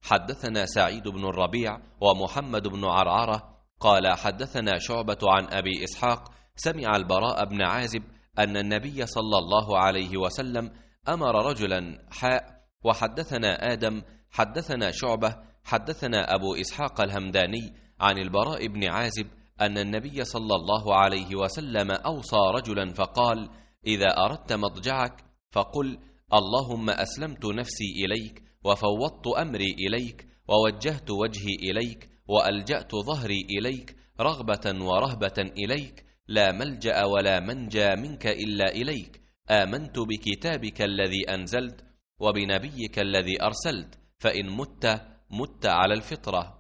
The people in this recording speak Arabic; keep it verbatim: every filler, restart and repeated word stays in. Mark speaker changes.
Speaker 1: حدثنا سعيد بن الربيع ومحمد بن عرعرة قال حدثنا شعبة عن أبي إسحاق سمع البراء بن عازب أن النبي صلى الله عليه وسلم أمر رجلا حاء. وحدثنا آدم حدثنا شعبة حدثنا أبو إسحاق الهمداني عن البراء بن عازب أن النبي صلى الله عليه وسلم أوصى رجلا فقال: إذا أردت مضجعك فقل: اللهم أسلمت نفسي إليك وفوضت أمري إليك ووجهت وجهي إليك وألجأت ظهري إليك رغبة ورهبة إليك، لا ملجأ ولا منجى منك إلا إليك. آمنت بكتابك الذي أنزلت وبنبيك الذي أرسلت، فإن مت مت على الفطرة.